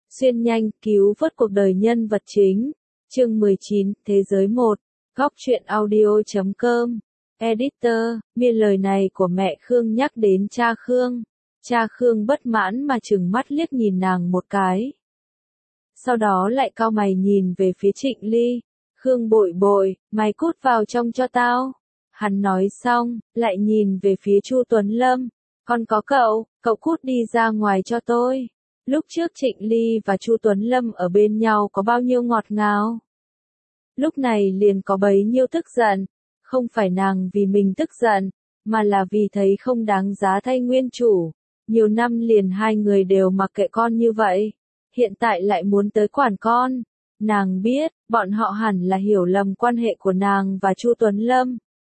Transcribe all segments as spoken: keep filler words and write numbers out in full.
Xuyên nhanh, cứu vớt cuộc đời nhân vật chính. Chương mười chín, Thế giới một. Góc truyện audio chấm com. Editor, miên lời này của mẹ Khương nhắc đến cha Khương. Cha Khương bất mãn mà trừng mắt liếc nhìn nàng một cái. Sau đó lại cau mày nhìn về phía Trịnh Ly. Khương bội bội, mày cút vào trong cho tao. Hắn nói xong, lại nhìn về phía Chu Tuấn Lâm. Còn có cậu, cậu cút đi ra ngoài cho tôi. Lúc trước Trịnh Ly và Chu Tuấn Lâm ở bên nhau có bao nhiêu ngọt ngào. Lúc này liền có bấy nhiêu tức giận. Không phải nàng vì mình tức giận, mà là vì thấy không đáng giá thay nguyên chủ. Nhiều năm liền hai người đều mặc kệ con như vậy. Hiện tại lại muốn tới quản con. Nàng biết, bọn họ hẳn là hiểu lầm quan hệ của nàng và Chu Tuấn Lâm.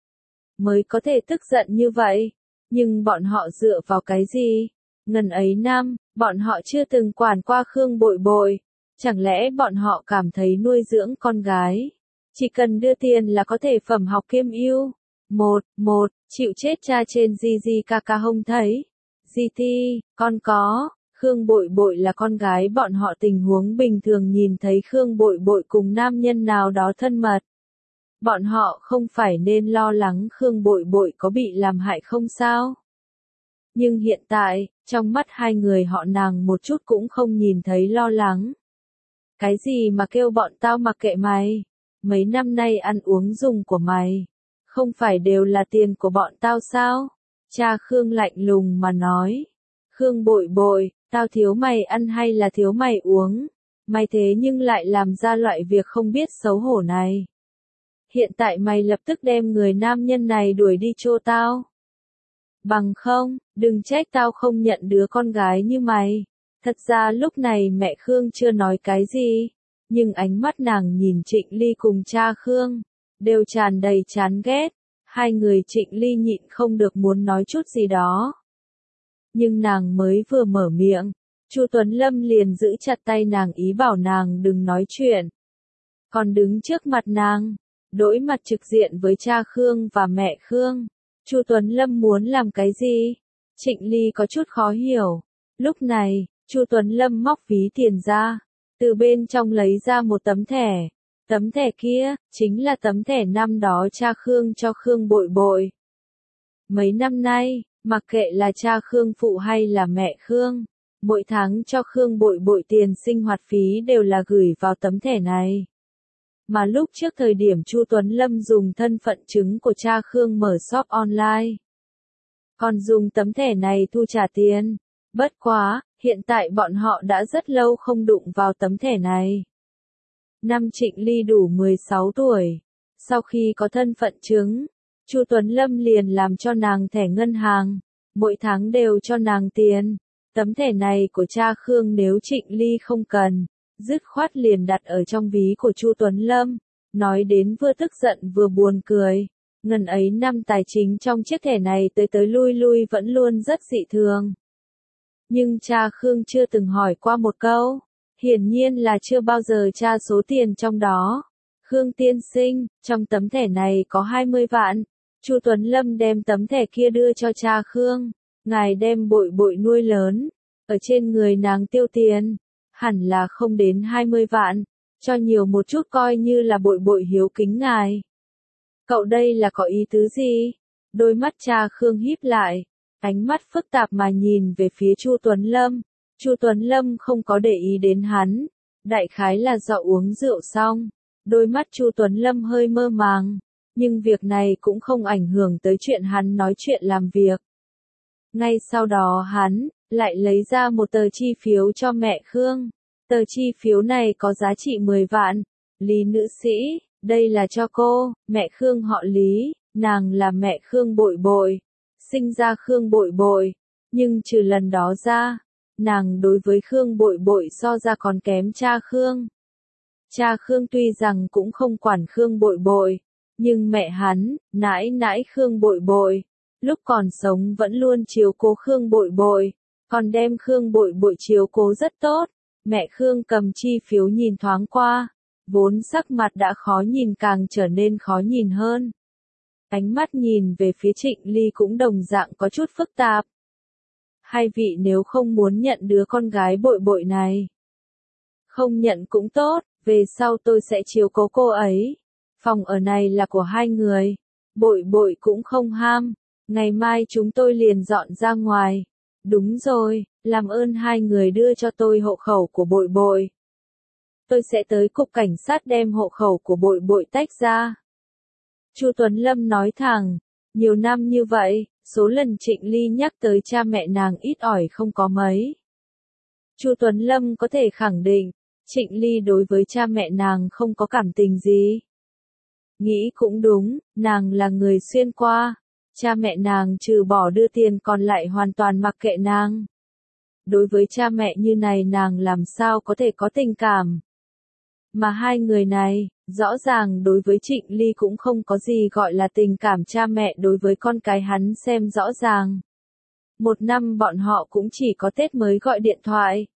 Mới có thể tức giận như vậy. Nhưng bọn họ dựa vào cái gì? Ngần ấy năm, bọn họ chưa từng quản qua Khương bội bội. Chẳng lẽ bọn họ cảm thấy nuôi dưỡng con gái? Chỉ cần đưa tiền là có thể phẩm học kiêm ưu. Một, một, chịu chết cha trên Di Di ca ca không thấy. Di Ti, con có. Khương bội bội là con gái bọn họ tình huống bình thường nhìn thấy Khương bội bội cùng nam nhân nào đó thân mật. Bọn họ không phải nên lo lắng Khương bội bội có bị làm hại không sao? Nhưng hiện tại, trong mắt hai người họ nàng một chút cũng không nhìn thấy lo lắng. Cái gì mà kêu bọn tao mặc kệ mày? Mấy năm nay ăn uống dùng của mày, không phải đều là tiền của bọn tao sao? Cha Khương lạnh lùng mà nói. Khương bội bội, tao thiếu mày ăn hay là thiếu mày uống? Mày thế nhưng lại làm ra loại việc không biết xấu hổ này. Hiện tại mày lập tức đem người nam nhân này đuổi đi cho tao. Bằng không, đừng trách tao không nhận đứa con gái như mày. Thật ra lúc này mẹ Khương chưa nói cái gì, nhưng ánh mắt nàng nhìn Trịnh Ly cùng cha Khương, đều tràn đầy chán ghét. Hai người Trịnh Ly nhịn không được muốn nói chút gì đó. Nhưng nàng mới vừa mở miệng, Chu Tuấn Lâm liền giữ chặt tay nàng ý bảo nàng đừng nói chuyện. Còn đứng trước mặt nàng, đối mặt trực diện với cha Khương và mẹ Khương. Chu Tuấn Lâm muốn làm cái gì? Trịnh Ly có chút khó hiểu. Lúc này, Chu Tuấn Lâm móc ví tiền ra, từ bên trong lấy ra một tấm thẻ. Tấm thẻ kia, chính là tấm thẻ năm đó cha Khương cho Khương bội bội. Mấy năm nay, mặc kệ là cha Khương phụ hay là mẹ Khương, mỗi tháng cho Khương bội bội tiền sinh hoạt phí đều là gửi vào tấm thẻ này. Mà lúc trước thời điểm Chu Tuấn Lâm dùng thân phận chứng của cha Khương mở shop online, còn dùng tấm thẻ này thu trả tiền. Bất quá, hiện tại bọn họ đã rất lâu không đụng vào tấm thẻ này. Năm Trịnh Ly đủ mười sáu tuổi, sau khi có thân phận chứng, Chu Tuấn Lâm liền làm cho nàng thẻ ngân hàng, mỗi tháng đều cho nàng tiền. Tấm thẻ này của cha Khương nếu Trịnh Ly không cần, dứt khoát liền đặt ở trong ví của Chu Tuấn Lâm. Nói đến vừa tức giận vừa buồn cười. Ngần ấy năm tài chính trong chiếc thẻ này tới tới lui lui vẫn luôn rất dị thường. Nhưng cha Khương chưa từng hỏi qua một câu. Hiển nhiên là chưa bao giờ tra số tiền trong đó. Khương tiên sinh, trong tấm thẻ này có hai mươi vạn. Chu Tuấn Lâm đem tấm thẻ kia đưa cho cha Khương. Ngài đem bội bội nuôi lớn, ở trên người nàng tiêu tiền, hẳn là không đến hai mươi vạn, cho nhiều một chút coi như là bội bội hiếu kính ngài. Cậu đây là có ý tứ gì? Đôi mắt cha Khương híp lại, ánh mắt phức tạp mà nhìn về phía Chu Tuấn Lâm. Chu Tuấn Lâm không có để ý đến hắn, đại khái là do uống rượu xong, đôi mắt Chu Tuấn Lâm hơi mơ màng, nhưng việc này cũng không ảnh hưởng tới chuyện hắn nói chuyện làm việc. Ngay sau đó hắn lại lấy ra một tờ chi phiếu cho mẹ Khương. Tờ chi phiếu này có giá trị mười vạn. Lý nữ sĩ, đây là cho cô. Mẹ Khương họ Lý, nàng là mẹ Khương bội bội, sinh ra Khương bội bội, nhưng trừ lần đó ra, nàng đối với Khương bội bội so ra còn kém cha Khương. Cha Khương tuy rằng cũng không quản Khương bội bội, nhưng mẹ hắn, nãi nãi Khương bội bội, lúc còn sống vẫn luôn chiếu cố Khương bội bội, còn đem Khương bội bội chiếu cố rất tốt. Mẹ Khương cầm chi phiếu nhìn thoáng qua, vốn sắc mặt đã khó nhìn càng trở nên khó nhìn hơn. Ánh mắt nhìn về phía Trịnh Ly cũng đồng dạng có chút phức tạp. Hai vị nếu không muốn nhận đứa con gái bội bội này, Không nhận cũng tốt, về sau tôi sẽ chiếu cố cô ấy. Phòng ở này là của hai người. Bội bội cũng không ham. Ngày mai chúng tôi liền dọn ra ngoài. Đúng rồi, làm ơn hai người đưa cho tôi hộ khẩu của bội bội. Tôi sẽ tới cục cảnh sát đem hộ khẩu của bội bội tách ra. Chu Tuấn Lâm nói thẳng, nhiều năm như vậy, số lần Trịnh Ly nhắc tới cha mẹ nàng ít ỏi không có mấy. Chu Tuấn Lâm có thể khẳng định, Trịnh Ly đối với cha mẹ nàng không có cảm tình gì. Nghĩ cũng đúng, nàng là người xuyên qua, cha mẹ nàng trừ bỏ đưa tiền còn lại hoàn toàn mặc kệ nàng. Đối với cha mẹ như này nàng làm sao có thể có tình cảm. Mà hai người này, rõ ràng đối với Trịnh Ly cũng không có gì gọi là tình cảm cha mẹ đối với con cái hắn xem rõ ràng. Một năm bọn họ cũng chỉ có Tết mới gọi điện thoại.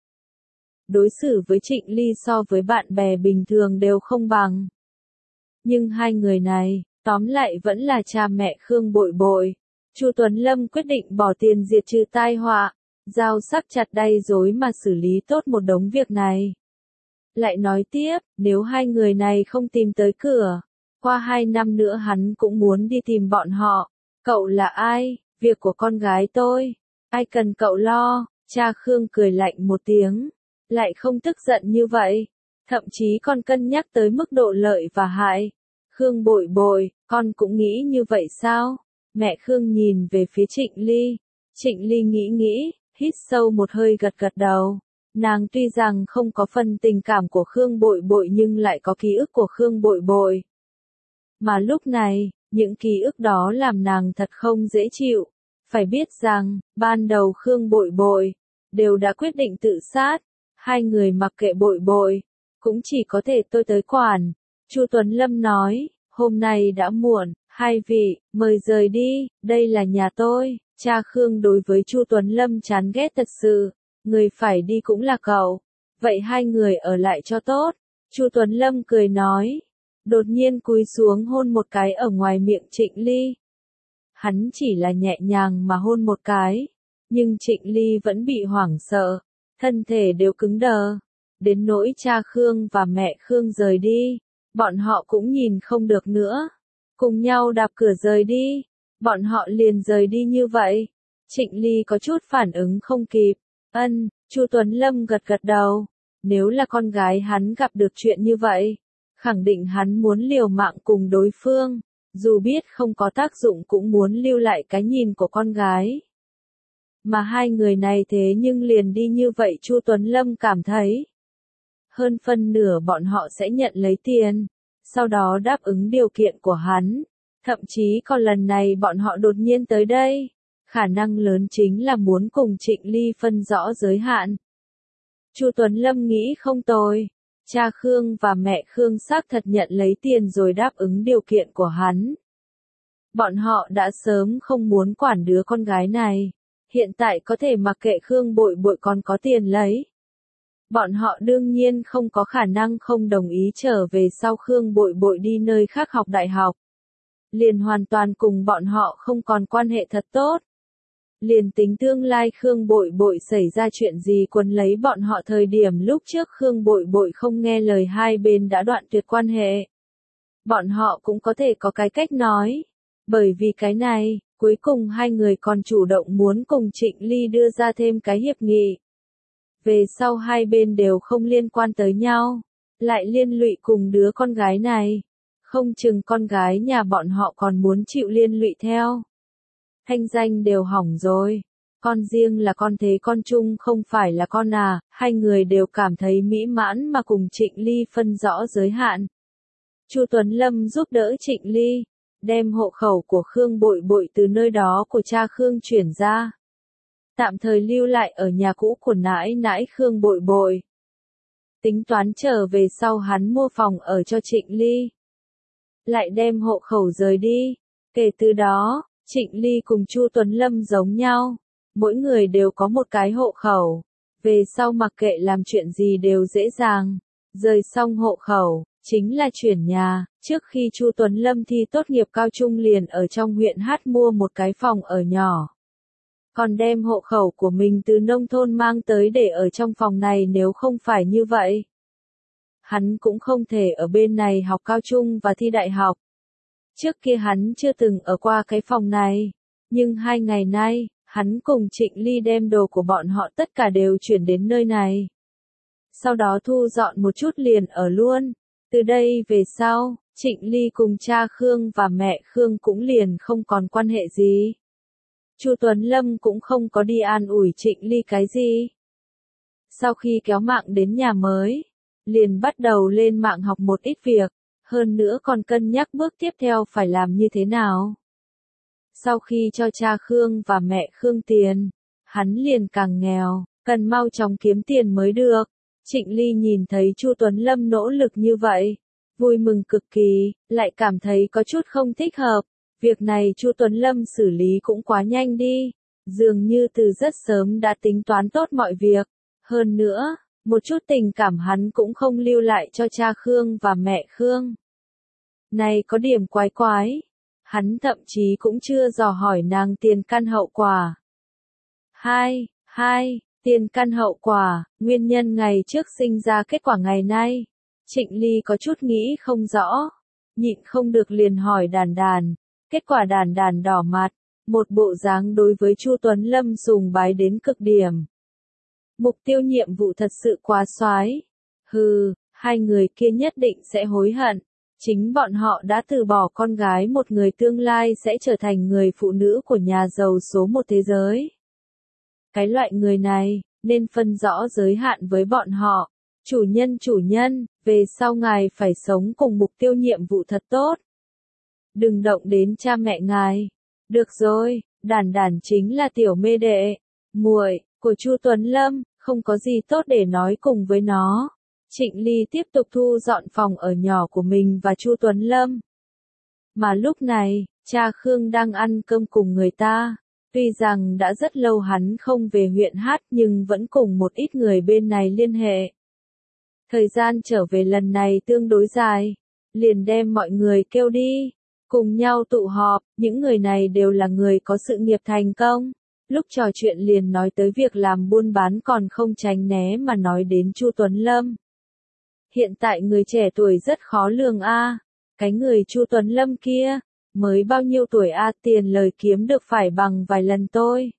Đối xử với Trịnh Ly so với bạn bè bình thường đều không bằng. Nhưng hai người này, tóm lại vẫn là cha mẹ Khương Bội Bội. Chu Tuấn Lâm quyết định bỏ tiền diệt trừ tai họa, dao sắc chặt đay rối mà xử lý tốt một đống việc này. Lại nói tiếp, nếu hai người này không tìm tới cửa, qua hai năm nữa hắn cũng muốn đi tìm bọn họ. Cậu là ai? Việc của con gái tôi. Ai cần cậu lo? Cha Khương cười lạnh một tiếng, lại không tức giận như vậy, thậm chí còn cân nhắc tới mức độ lợi và hại. Khương Bội Bội, con cũng nghĩ như vậy sao? Mẹ Khương nhìn về phía Trịnh Ly. Trịnh Ly nghĩ nghĩ, hít sâu một hơi gật gật đầu. Nàng tuy rằng không có phần tình cảm của Khương Bội Bội nhưng lại có ký ức của Khương Bội Bội. Mà lúc này, những ký ức đó làm nàng thật không dễ chịu. Phải biết rằng, ban đầu Khương Bội Bội đều đã quyết định tự sát. Hai người mặc kệ Bội Bội, cũng chỉ có thể tôi tới quản. Chu Tuấn Lâm nói, hôm nay đã muộn, hai vị, mời rời đi, đây là nhà tôi. Cha Khương đối với Chu Tuấn Lâm chán ghét thật sự, người phải đi cũng là cậu. Vậy hai người ở lại cho tốt. Chu Tuấn Lâm cười nói, đột nhiên cúi xuống hôn một cái ở ngoài miệng Trịnh Ly. Hắn chỉ là nhẹ nhàng mà hôn một cái, nhưng Trịnh Ly vẫn bị hoảng sợ, thân thể đều cứng đờ. Đến nỗi cha Khương và mẹ Khương rời đi, bọn họ cũng nhìn không được nữa. Cùng nhau đạp cửa rời đi, bọn họ liền rời đi như vậy. Trịnh Ly có chút phản ứng không kịp. Ân, Chu Tuấn Lâm gật gật đầu. Nếu là con gái hắn gặp được chuyện như vậy, khẳng định hắn muốn liều mạng cùng đối phương, dù biết không có tác dụng cũng muốn lưu lại cái nhìn của con gái. Mà hai người này thế nhưng liền đi như vậy Chu Tuấn Lâm cảm thấy. Hơn phân nửa bọn họ sẽ nhận lấy tiền, sau đó đáp ứng điều kiện của hắn. Thậm chí còn lần này bọn họ đột nhiên tới đây, khả năng lớn chính là muốn cùng Trịnh Ly phân rõ giới hạn. Chu Tuấn Lâm nghĩ không tồi, cha Khương và mẹ Khương xác thật nhận lấy tiền rồi đáp ứng điều kiện của hắn. Bọn họ đã sớm không muốn quản đứa con gái này, hiện tại có thể mặc kệ Khương Bội Bội còn có tiền lấy. Bọn họ đương nhiên không có khả năng không đồng ý trở về sau Khương Bội Bội đi nơi khác học đại học. Liền hoàn toàn cùng bọn họ không còn quan hệ thật tốt. Liền tính tương lai Khương Bội Bội xảy ra chuyện gì quấn lấy bọn họ thời điểm lúc trước Khương Bội Bội không nghe lời hai bên đã đoạn tuyệt quan hệ. Bọn họ cũng có thể có cái cách nói. Bởi vì cái này, cuối cùng hai người còn chủ động muốn cùng Trịnh Ly đưa ra thêm cái hiệp nghị. Về sau hai bên đều không liên quan tới nhau, lại liên lụy cùng đứa con gái này. Không chừng con gái nhà bọn họ còn muốn chịu liên lụy theo. Thanh danh đều hỏng rồi. Con riêng là con thế con chung không phải là con à, hai người đều cảm thấy mỹ mãn mà cùng Trịnh Ly phân rõ giới hạn. Chu Tuấn Lâm giúp đỡ Trịnh Ly, đem hộ khẩu của Khương Bội Bội từ nơi đó của cha Khương chuyển ra. Tạm thời lưu lại ở nhà cũ của nãi nãi Khương Bội Bội. Tính toán trở về sau hắn mua phòng ở cho Trịnh Ly. Lại đem hộ khẩu rời đi. Kể từ đó, Trịnh Ly cùng Chu Tuấn Lâm giống nhau. Mỗi người đều có một cái hộ khẩu. Về sau mặc kệ làm chuyện gì đều dễ dàng. Rời xong hộ khẩu, chính là chuyển nhà. Trước khi Chu Tuấn Lâm thi tốt nghiệp cao trung liền ở trong huyện Hát mua một cái phòng ở nhỏ. Còn đem hộ khẩu của mình từ nông thôn mang tới để ở trong phòng này nếu không phải như vậy. hắn cũng không thể ở bên này học cao trung và thi đại học. Trước kia hắn chưa từng ở qua cái phòng này, nhưng hai ngày nay, hắn cùng Trịnh Ly đem đồ của bọn họ tất cả đều chuyển đến nơi này. Sau đó thu dọn một chút liền ở luôn. Từ đây về sau, Trịnh Ly cùng cha Khương và mẹ Khương cũng liền không còn quan hệ gì. Chu Tuấn Lâm cũng không có đi an ủi Trịnh Ly cái gì. Sau khi kéo mạng đến nhà mới, liền bắt đầu lên mạng học một ít việc, hơn nữa còn cân nhắc bước tiếp theo phải làm như thế nào. Sau khi cho cha Khương và mẹ Khương tiền, hắn liền càng nghèo, cần mau chóng kiếm tiền mới được. Trịnh Ly nhìn thấy Chu Tuấn Lâm nỗ lực như vậy, vui mừng cực kỳ, lại cảm thấy có chút không thích hợp. Việc này Chu Tuấn Lâm xử lý cũng quá nhanh đi, dường như từ rất sớm đã tính toán tốt mọi việc. Hơn nữa, một chút tình cảm hắn cũng không lưu lại cho cha Khương và mẹ Khương. Này có điểm quái quái, hắn thậm chí cũng chưa dò hỏi nàng tiền căn hậu quả. Hai, hai, tiền căn hậu quả, nguyên nhân ngày trước sinh ra kết quả ngày nay. Trịnh Ly có chút nghĩ không rõ, nhịn không được liền hỏi Đàn Đàn, kết quả Đàn Đàn đỏ mặt, một bộ dáng đối với Chu Tuấn Lâm sùng bái đến cực điểm. Mục tiêu nhiệm vụ thật sự quá soái. Hừ, hai người kia nhất định sẽ hối hận. Chính bọn họ đã từ bỏ con gái một người tương lai sẽ trở thành người phụ nữ của nhà giàu số một thế giới. Cái loại người này, nên phân rõ giới hạn với bọn họ. Chủ nhân chủ nhân, về sau ngài phải sống cùng mục tiêu nhiệm vụ thật tốt. Đừng động đến cha mẹ ngài. Được rồi, Đàn Đàn chính là tiểu mê đệ, muội của Chu Tuấn Lâm, không có gì tốt để nói cùng với nó. Trịnh Ly tiếp tục thu dọn phòng ở nhỏ của mình và Chu Tuấn Lâm. Mà lúc này, cha Khương đang ăn cơm cùng người ta. Tuy rằng đã rất lâu hắn không về huyện Hát nhưng vẫn cùng một ít người bên này liên hệ. Thời gian trở về lần này tương đối dài, liền đem mọi người kêu đi, cùng nhau tụ họp, những người này đều là người có sự nghiệp thành công. Lúc trò chuyện liền nói tới việc làm buôn bán còn không tránh né mà nói đến Chu Tuấn Lâm. Hiện tại người trẻ tuổi rất khó lường a, cái người Chu Tuấn Lâm kia, mới bao nhiêu tuổi a, tiền lời kiếm được phải bằng vài lần tôi.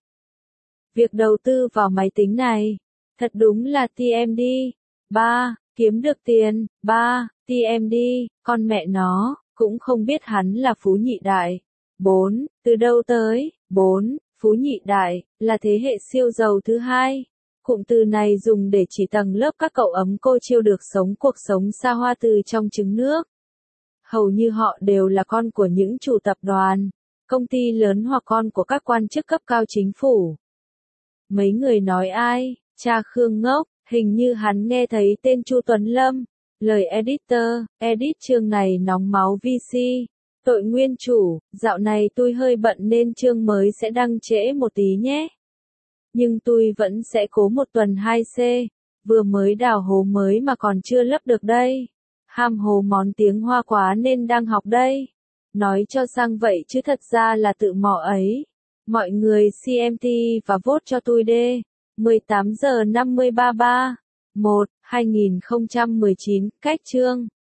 Việc đầu tư vào máy tính này, thật đúng là tê em đê. Ba, kiếm được tiền, ba, tê em đê, con mẹ nó, cũng không biết hắn là phú nhị đại. Bốn, từ đâu tới, bốn, phú nhị đại, là thế hệ siêu giàu thứ hai. Cụm từ này dùng để chỉ tầng lớp các cậu ấm cô chiêu được sống cuộc sống xa hoa từ trong trứng nước. Hầu như họ đều là con của những chủ tập đoàn, công ty lớn hoặc con của các quan chức cấp cao chính phủ. Mấy người nói ai, cha Khương ngốc, hình như hắn nghe thấy tên Chu Tuấn Lâm. Lời editor, edit chương này nóng máu vê xê. Tội nguyên chủ, dạo này tôi hơi bận nên chương mới sẽ đăng trễ một tí nhé. Nhưng tôi vẫn sẽ cố một tuần hai C, vừa mới đào hố mới mà còn chưa lấp được đây. Ham hố món tiếng Hoa quá nên đang học đây. Nói cho sang vậy chứ thật ra là tự mò ấy. Mọi người xê em tê và vote cho tôi đê. mười tám giờ năm mươi ba ba. một, hai nghìn không trăm mười chín, cách chương.